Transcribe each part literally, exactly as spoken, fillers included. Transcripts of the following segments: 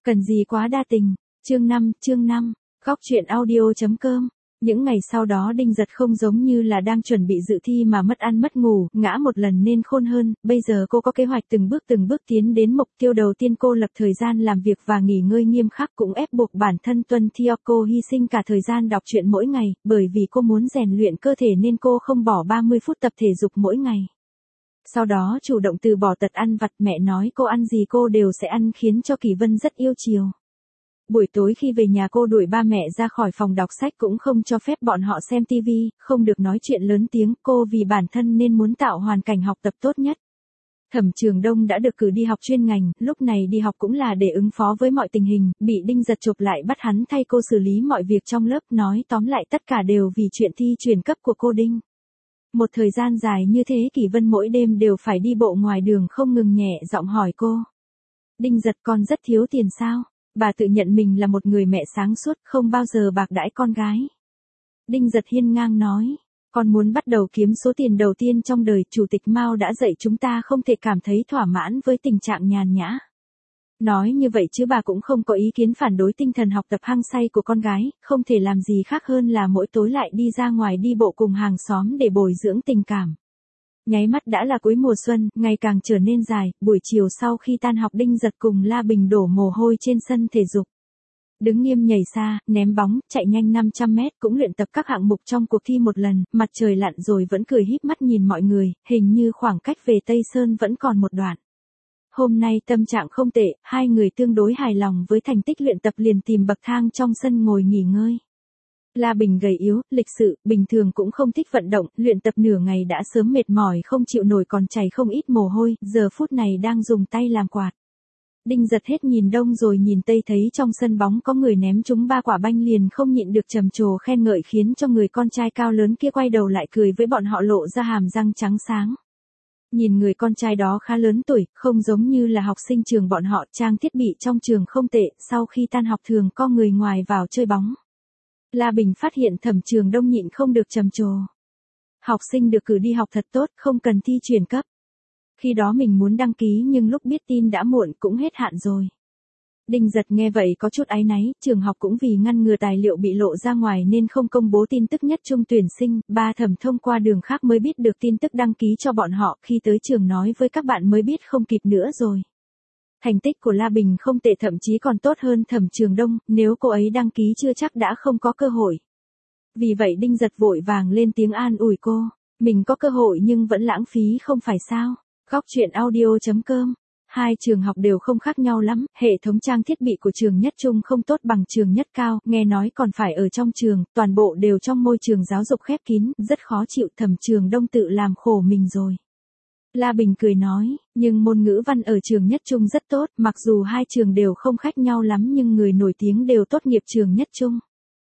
Cần gì quá đa tình. Chương năm, chương năm, góc truyện audio chấm com. Những ngày sau đó Đinh Giật không giống như là đang chuẩn bị dự thi mà mất ăn mất ngủ, ngã một lần nên khôn hơn, bây giờ cô có kế hoạch từng bước từng bước tiến đến mục tiêu đầu tiên. Cô lập thời gian làm việc và nghỉ ngơi nghiêm khắc, cũng ép buộc bản thân tuân theo. Cô hy sinh cả thời gian đọc truyện mỗi ngày, bởi vì cô muốn rèn luyện cơ thể nên cô không bỏ ba mươi phút tập thể dục mỗi ngày. Sau đó chủ động từ bỏ tật ăn vặt, mẹ nói cô ăn gì cô đều sẽ ăn, khiến cho Kỳ Vân rất yêu chiều. Buổi tối khi về nhà cô đuổi ba mẹ ra khỏi phòng đọc sách, cũng không cho phép bọn họ xem tivi, không được nói chuyện lớn tiếng. Cô vì bản thân nên muốn tạo hoàn cảnh học tập tốt nhất. Thẩm Trường Đông đã được cử đi học chuyên ngành, lúc này đi học cũng là để ứng phó với mọi tình hình, bị Đinh Giật chụp lại bắt hắn thay cô xử lý mọi việc trong lớp, nói tóm lại tất cả đều vì chuyện thi chuyển cấp của cô Đinh. Một thời gian dài như thế Kỳ Vân mỗi đêm đều phải đi bộ ngoài đường không ngừng, nhẹ giọng hỏi cô. Đinh Giật, con rất thiếu tiền sao? Bà tự nhận mình là một người mẹ sáng suốt, không bao giờ bạc đãi con gái. Đinh Giật hiên ngang nói, con muốn bắt đầu kiếm số tiền đầu tiên trong đời. Chủ tịch Mao đã dạy chúng ta không thể cảm thấy thỏa mãn với tình trạng nhàn nhã. Nói như vậy chứ bà cũng không có ý kiến phản đối tinh thần học tập hăng say của con gái, không thể làm gì khác hơn là mỗi tối lại đi ra ngoài đi bộ cùng hàng xóm để bồi dưỡng tình cảm. Nháy mắt đã là cuối mùa xuân, ngày càng trở nên dài, buổi chiều sau khi tan học Đinh Giật cùng La Bình đổ mồ hôi trên sân thể dục. Đứng nghiêm, nhảy xa, ném bóng, chạy nhanh năm trăm mét, cũng luyện tập các hạng mục trong cuộc thi một lần. Mặt trời lặn rồi vẫn cười híp mắt nhìn mọi người, hình như khoảng cách về Tây Sơn vẫn còn một đoạn. Hôm nay tâm trạng không tệ, hai người tương đối hài lòng với thành tích luyện tập, liền tìm bậc thang trong sân ngồi nghỉ ngơi. La Bình gầy yếu, lịch sự, bình thường cũng không thích vận động, luyện tập nửa ngày đã sớm mệt mỏi không chịu nổi, còn chảy không ít mồ hôi, giờ phút này đang dùng tay làm quạt. Đinh Giật hết nhìn đông rồi nhìn tây, thấy trong sân bóng có người ném trúng ba quả banh liền không nhịn được trầm trồ khen ngợi, khiến cho người con trai cao lớn kia quay đầu lại cười với bọn họ, lộ ra hàm răng trắng sáng. Nhìn người con trai đó khá lớn tuổi, không giống như là học sinh trường bọn họ, trang thiết bị trong trường không tệ, sau khi tan học thường có người ngoài vào chơi bóng. La Bình phát hiện Thẩm Trường Đông nhịn không được trầm trồ. Học sinh được cử đi học thật tốt, không cần thi chuyển cấp. Khi đó mình muốn đăng ký nhưng lúc biết tin đã muộn, cũng hết hạn rồi. Đinh Giật nghe vậy có chút áy náy, trường học cũng vì ngăn ngừa tài liệu bị lộ ra ngoài nên không công bố tin tức nhất trung tuyển sinh, ba Thẩm thông qua đường khác mới biết được tin tức đăng ký cho bọn họ, khi tới trường nói với các bạn mới biết không kịp nữa rồi. Thành tích của La Bình không tệ, thậm chí còn tốt hơn Thẩm Trường Đông, nếu cô ấy đăng ký chưa chắc đã không có cơ hội. Vì vậy Đinh Giật vội vàng lên tiếng an ủi cô, mình có cơ hội nhưng vẫn lãng phí không phải sao? Góc truyện audio chấm com. Hai trường học đều không khác nhau lắm, hệ thống trang thiết bị của trường Nhất Trung không tốt bằng trường Nhất Cao, nghe nói còn phải ở trong trường, toàn bộ đều trong môi trường giáo dục khép kín, rất khó chịu. Thẩm Trường Đông tự làm khổ mình rồi. La Bình cười nói, nhưng môn ngữ văn ở trường Nhất Trung rất tốt, mặc dù hai trường đều không khác nhau lắm nhưng người nổi tiếng đều tốt nghiệp trường Nhất Trung.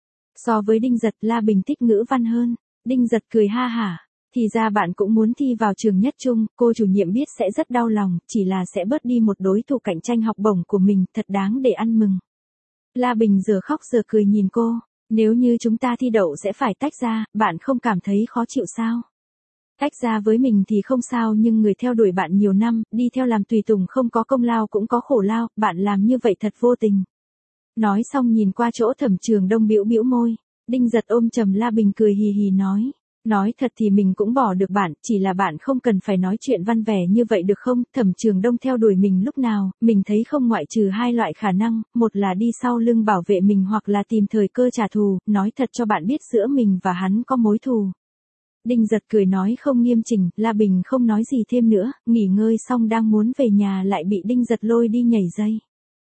So với Đinh Giật, La Bình thích ngữ văn hơn. Đinh Giật cười ha hả, thì ra bạn cũng muốn thi vào trường Nhất Trung, cô chủ nhiệm biết sẽ rất đau lòng, chỉ là sẽ bớt đi một đối thủ cạnh tranh học bổng của mình, thật đáng để ăn mừng. La Bình giờ khóc giờ cười nhìn cô, nếu như chúng ta thi đậu sẽ phải tách ra, bạn không cảm thấy khó chịu sao? Tách ra với mình thì không sao, nhưng người theo đuổi bạn nhiều năm, đi theo làm tùy tùng không có công lao cũng có khổ lao, bạn làm như vậy thật vô tình. Nói xong nhìn qua chỗ Thẩm Trường Đông bĩu bĩu môi. Đinh Giật ôm chầm La Bình cười hì hì nói, nói thật thì mình cũng bỏ được bạn, chỉ là bạn không cần phải nói chuyện văn vẻ như vậy được không? Thẩm Trường Đông theo đuổi mình lúc nào, mình thấy không ngoại trừ hai loại khả năng, một là đi sau lưng bảo vệ mình hoặc là tìm thời cơ trả thù, nói thật cho bạn biết giữa mình và hắn có mối thù. Đinh Giật cười nói không nghiêm chỉnh, La Bình không nói gì thêm nữa, nghỉ ngơi xong đang muốn về nhà lại bị Đinh Giật lôi đi nhảy dây.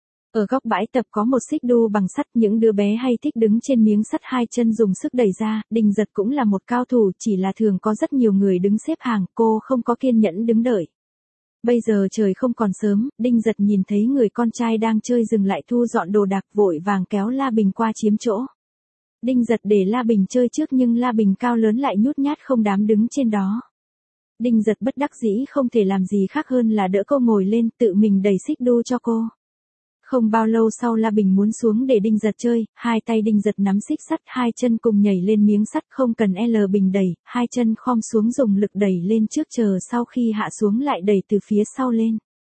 Ở góc bãi tập có một xích đu bằng sắt, những đứa bé hay thích đứng trên miếng sắt hai chân dùng sức đẩy ra, Đinh Giật cũng là một cao thủ, chỉ là thường có rất nhiều người đứng xếp hàng, cô không có kiên nhẫn đứng đợi. Bây giờ trời không còn sớm, Đinh Giật nhìn thấy người con trai đang chơi dừng lại thu dọn đồ đạc, vội vàng kéo La Bình qua chiếm chỗ. Đinh Giật để La Bình chơi trước nhưng La Bình cao lớn lại nhút nhát không dám đứng trên đó. Đinh Giật bất đắc dĩ không thể làm gì khác hơn là đỡ cô ngồi lên, tự mình đẩy xích đu cho cô. Không bao lâu sau La Bình muốn xuống để Đinh Giật chơi, hai tay Đinh Giật nắm xích sắt, hai chân cùng nhảy lên miếng sắt, không cần L Bình đẩy, hai chân khom xuống dùng lực đẩy lên trước, chờ sau khi hạ xuống lại đẩy từ phía sau lên.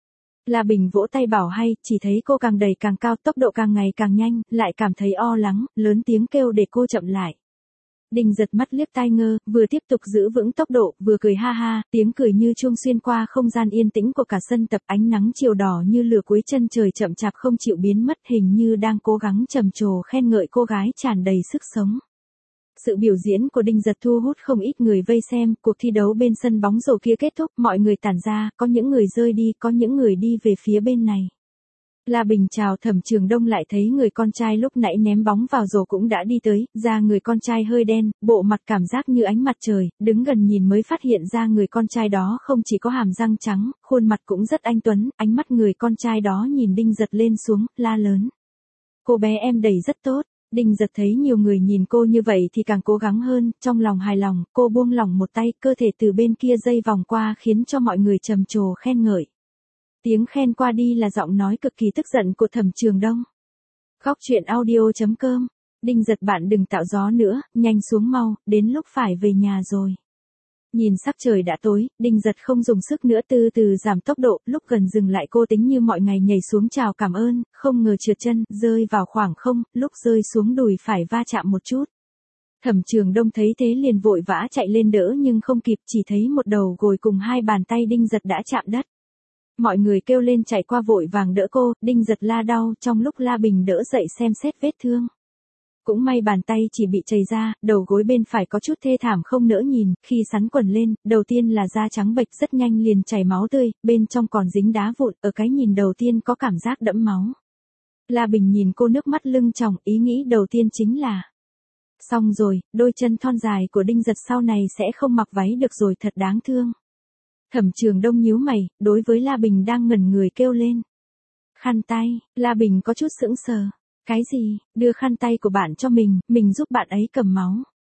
La Bình vỗ tay bảo hay, chỉ thấy cô càng đẩy càng cao, tốc độ càng ngày càng nhanh, lại cảm thấy o lắng, lớn tiếng kêu để cô chậm lại. Đinh Giật mắt liếc tai ngơ, vừa tiếp tục giữ vững tốc độ, vừa cười ha ha, tiếng cười như chuông xuyên qua không gian yên tĩnh của cả sân tập, ánh nắng chiều đỏ như lửa cuối chân trời chậm chạp không chịu biến mất, hình như đang cố gắng trầm trồ khen ngợi cô gái tràn đầy sức sống. Sự biểu diễn của Đinh Giật thu hút không ít người vây xem, cuộc thi đấu bên sân bóng rổ kia kết thúc, mọi người tản ra, có những người rơi đi, có những người đi về phía bên này. La Bình chào Thẩm Trường Đông lại thấy người con trai lúc nãy ném bóng vào rổ cũng đã đi tới, da người con trai hơi đen, bộ mặt cảm giác như ánh mặt trời, đứng gần nhìn mới phát hiện ra người con trai đó không chỉ có hàm răng trắng, khuôn mặt cũng rất anh tuấn, ánh mắt người con trai đó nhìn Đinh Giật lên xuống, la lớn. Cô bé em đầy rất tốt. Đinh Giật thấy nhiều người nhìn cô như vậy thì càng cố gắng hơn, trong lòng hài lòng, cô buông lỏng một tay, cơ thể từ bên kia dây vòng qua khiến cho mọi người trầm trồ khen ngợi. Tiếng khen qua đi là giọng nói cực kỳ tức giận của Thẩm Trường Đông. Góc truyện audio chấm com. Đinh Giật bạn đừng tạo gió nữa, nhanh xuống mau, đến lúc phải về nhà rồi. Nhìn sắc trời đã tối, Đinh Giật không dùng sức nữa từ từ giảm tốc độ, lúc gần dừng lại cô tính như mọi ngày nhảy xuống chào cảm ơn, không ngờ trượt chân, rơi vào khoảng không, lúc rơi xuống đùi phải va chạm một chút. Thẩm Trường Đông thấy thế liền vội vã chạy lên đỡ nhưng không kịp, chỉ thấy một đầu gối cùng hai bàn tay Đinh Giật đã chạm đất. Mọi người kêu lên chạy qua vội vàng đỡ cô, Đinh Giật la đau, trong lúc La Bình đỡ dậy xem xét vết thương. Cũng may bàn tay chỉ bị chảy ra, đầu gối bên phải có chút thê thảm không nỡ nhìn, khi sắn quần lên, đầu tiên là da trắng bệch rất nhanh liền chảy máu tươi, bên trong còn dính đá vụn, ở cái nhìn đầu tiên có cảm giác đẫm máu. La Bình nhìn cô nước mắt lưng tròng, ý nghĩ đầu tiên chính là xong rồi, đôi chân thon dài của Đinh Giật sau này sẽ không mặc váy được rồi, thật đáng thương. Thẩm Trường Đông nhíu mày, đối với La Bình đang ngẩn người kêu lên. Khăn tay, La Bình có chút sững sờ. Cái gì, đưa khăn tay của bạn cho mình, mình giúp bạn ấy cầm máu.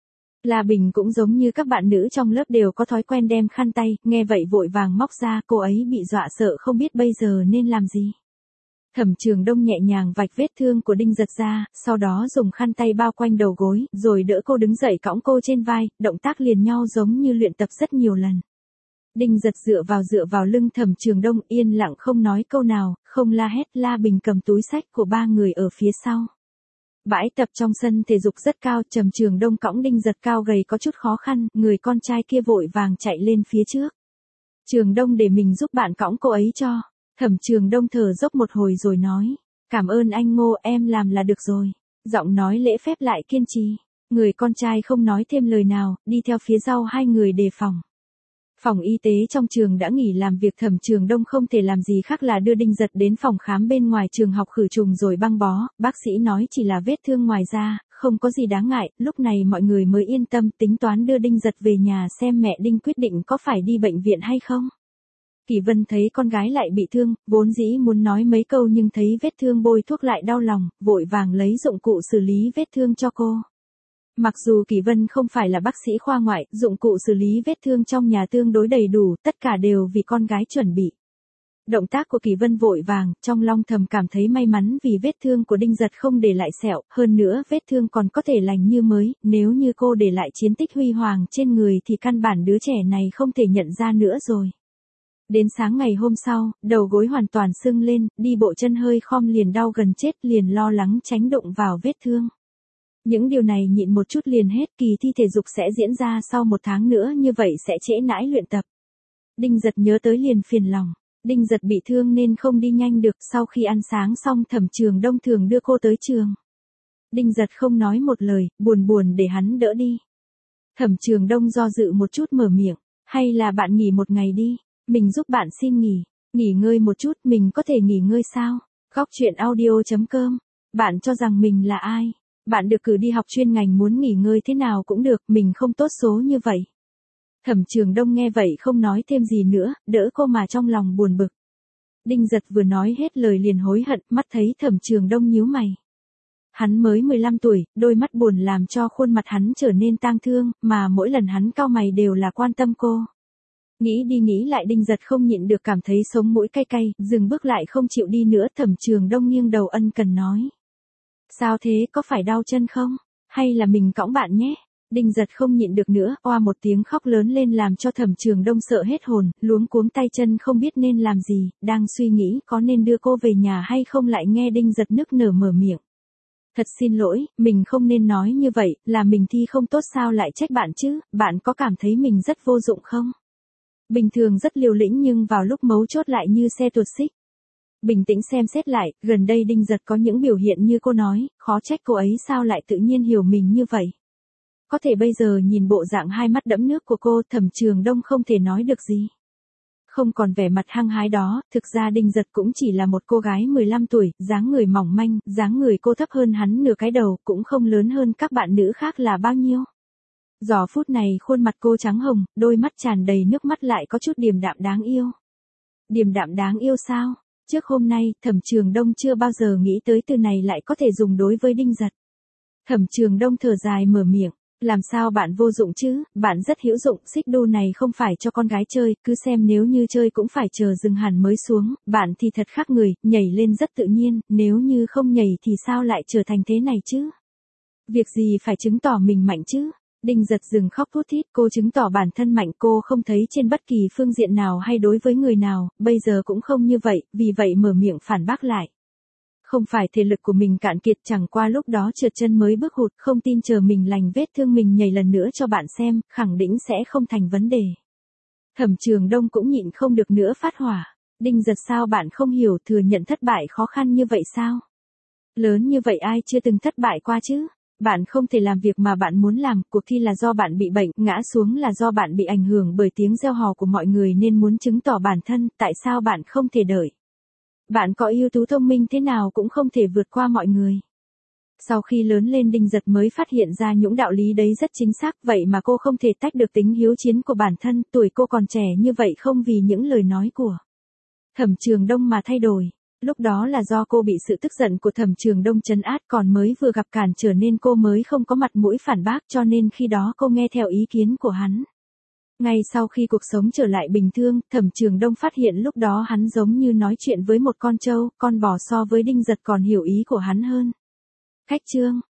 La Bình cũng giống như các bạn nữ trong lớp đều có thói quen đem khăn tay, nghe vậy vội vàng móc ra, cô ấy bị dọa sợ không biết bây giờ nên làm gì. Thẩm Trường Đông nhẹ nhàng vạch vết thương của Đinh Giật ra, sau đó dùng khăn tay bao quanh đầu gối, rồi đỡ cô đứng dậy cõng cô trên vai, động tác liền nhau giống như luyện tập rất nhiều lần. Đinh Giật dựa vào dựa vào lưng Thẩm Trường Đông, yên lặng không nói câu nào, không la hét. La Bình cầm túi xách của ba người ở phía sau. Bãi tập trong sân thể dục rất cao, Thẩm Trường Đông cõng Đinh Giật cao gầy có chút khó khăn, người con trai kia vội vàng chạy lên phía trước. Trường Đông để mình giúp bạn cõng cô ấy cho. Thẩm Trường Đông thở dốc một hồi rồi nói, cảm ơn anh Ngô, em làm là được rồi. Giọng nói lễ phép lại kiên trì. Người con trai không nói thêm lời nào, đi theo phía sau hai người đề phòng. Phòng y tế trong trường đã nghỉ làm việc, Thẩm Trường Đông không thể làm gì khác là đưa Đinh Giật đến phòng khám bên ngoài trường học khử trùng rồi băng bó, bác sĩ nói chỉ là vết thương ngoài da, không có gì đáng ngại, lúc này mọi người mới yên tâm tính toán đưa Đinh Giật về nhà xem mẹ Đinh quyết định có phải đi bệnh viện hay không. Kỳ Vân thấy con gái lại bị thương, vốn dĩ muốn nói mấy câu nhưng thấy vết thương bôi thuốc lại đau lòng, vội vàng lấy dụng cụ xử lý vết thương cho cô. Mặc dù Kỳ Vân không phải là bác sĩ khoa ngoại, dụng cụ xử lý vết thương trong nhà tương đối đầy đủ, tất cả đều vì con gái chuẩn bị. Động tác của Kỳ Vân vội vàng, trong lòng thầm cảm thấy may mắn vì vết thương của Đinh Giật không để lại sẹo, hơn nữa vết thương còn có thể lành như mới, nếu như cô để lại chiến tích huy hoàng trên người thì căn bản đứa trẻ này không thể nhận ra nữa rồi. Đến sáng ngày hôm sau, đầu gối hoàn toàn sưng lên, đi bộ chân hơi khom liền đau gần chết, liền lo lắng tránh đụng vào vết thương. Những điều này nhịn một chút liền hết, kỳ thi thể dục sẽ diễn ra sau một tháng nữa, như vậy sẽ trễ nãi luyện tập. Đinh Giật nhớ tới liền phiền lòng. Đinh Giật bị thương nên không đi nhanh được, sau khi ăn sáng xong Thẩm Trường Đông thường đưa cô tới trường. Đinh Giật không nói một lời, buồn buồn để hắn đỡ đi. Thẩm Trường Đông do dự một chút mở miệng, hay là bạn nghỉ một ngày đi, mình giúp bạn xin nghỉ, nghỉ ngơi một chút, mình có thể nghỉ ngơi sao? Góc truyện audio chấm com, bạn cho rằng mình là ai? Bạn được cử đi học chuyên ngành, muốn nghỉ ngơi thế nào cũng được, mình không tốt số như vậy. Thẩm Trường Đông nghe vậy không nói thêm gì nữa, đỡ cô mà trong lòng buồn bực. Đinh Giật vừa nói hết lời liền hối hận, mắt thấy Thẩm Trường Đông nhíu mày. Hắn mới mười lăm tuổi, đôi mắt buồn làm cho khuôn mặt hắn trở nên tang thương, mà mỗi lần hắn cau mày đều là quan tâm cô. Nghĩ đi nghĩ lại Đinh Giật không nhịn được cảm thấy sống mũi cay cay, dừng bước lại không chịu đi nữa. Thẩm Trường Đông nghiêng đầu ân cần nói. Sao thế, có phải đau chân không? Hay là mình cõng bạn nhé? Đinh Giật không nhịn được nữa, oa một tiếng khóc lớn lên làm cho Thẩm Trường Đông sợ hết hồn, luống cuống tay chân không biết nên làm gì, đang suy nghĩ có nên đưa cô về nhà hay không lại nghe Đinh Giật nức nở mở miệng. Thật xin lỗi, mình không nên nói như vậy, là mình thi không tốt sao lại trách bạn chứ, bạn có cảm thấy mình rất vô dụng không? Bình thường rất liều lĩnh nhưng vào lúc mấu chốt lại như xe tuột xích. Bình tĩnh xem xét lại, gần đây Đinh Giật có những biểu hiện như cô nói, khó trách cô ấy sao lại tự nhiên hiểu mình như vậy. Có thể bây giờ nhìn bộ dạng hai mắt đẫm nước của cô, Thẩm Trường Đông không thể nói được gì. Không còn vẻ mặt hăng hái đó, thực ra Đinh Giật cũng chỉ là một cô gái mười lăm tuổi, dáng người mỏng manh, dáng người cô thấp hơn hắn nửa cái đầu, cũng không lớn hơn các bạn nữ khác là bao nhiêu. Giờ phút này khuôn mặt cô trắng hồng, đôi mắt tràn đầy nước mắt lại có chút điềm đạm đáng yêu. Điềm đạm đáng yêu sao? Trước hôm nay, Thẩm Trường Đông chưa bao giờ nghĩ tới từ này lại có thể dùng đối với Đinh Giật. Thẩm Trường Đông thở dài mở miệng. Làm sao bạn vô dụng chứ, bạn rất hữu dụng, xích đu này không phải cho con gái chơi, cứ xem nếu như chơi cũng phải chờ dừng hẳn mới xuống, bạn thì thật khác người, nhảy lên rất tự nhiên, nếu như không nhảy thì sao lại trở thành thế này chứ? Việc gì phải chứng tỏ mình mạnh chứ? Đinh Giật dừng khóc thút thít, cô chứng tỏ bản thân mạnh, cô không thấy trên bất kỳ phương diện nào hay đối với người nào, bây giờ cũng không như vậy, vì vậy mở miệng phản bác lại. Không phải thể lực của mình cạn kiệt, chẳng qua lúc đó trượt chân mới bước hụt, không tin chờ mình lành vết thương mình nhảy lần nữa cho bạn xem, khẳng định sẽ không thành vấn đề. Thẩm Trường Đông cũng nhịn không được nữa phát hỏa. Đinh Giật sao bạn không hiểu, thừa nhận thất bại khó khăn như vậy sao? Lớn như vậy ai chưa từng thất bại qua chứ? Bạn không thể làm việc mà bạn muốn làm, cuộc thi là do bạn bị bệnh, ngã xuống là do bạn bị ảnh hưởng bởi tiếng reo hò của mọi người nên muốn chứng tỏ bản thân, tại sao bạn không thể đợi? Bạn có ưu tú thông minh thế nào cũng không thể vượt qua mọi người. Sau khi lớn lên Đinh Giật mới phát hiện ra những đạo lý đấy rất chính xác, vậy mà cô không thể tách được tính hiếu chiến của bản thân, tuổi cô còn trẻ như vậy không vì những lời nói của Thẩm Trường Đông mà thay đổi. Lúc đó là do cô bị sự tức giận của Thẩm Trường Đông trấn át, còn mới vừa gặp cản trở nên cô mới không có mặt mũi phản bác, cho nên khi đó cô nghe theo ý kiến của hắn. Ngay sau khi cuộc sống trở lại bình thường, Thẩm Trường Đông phát hiện lúc đó hắn giống như nói chuyện với một con trâu, con bò so với Đinh Giật còn hiểu ý của hắn hơn. Cách chương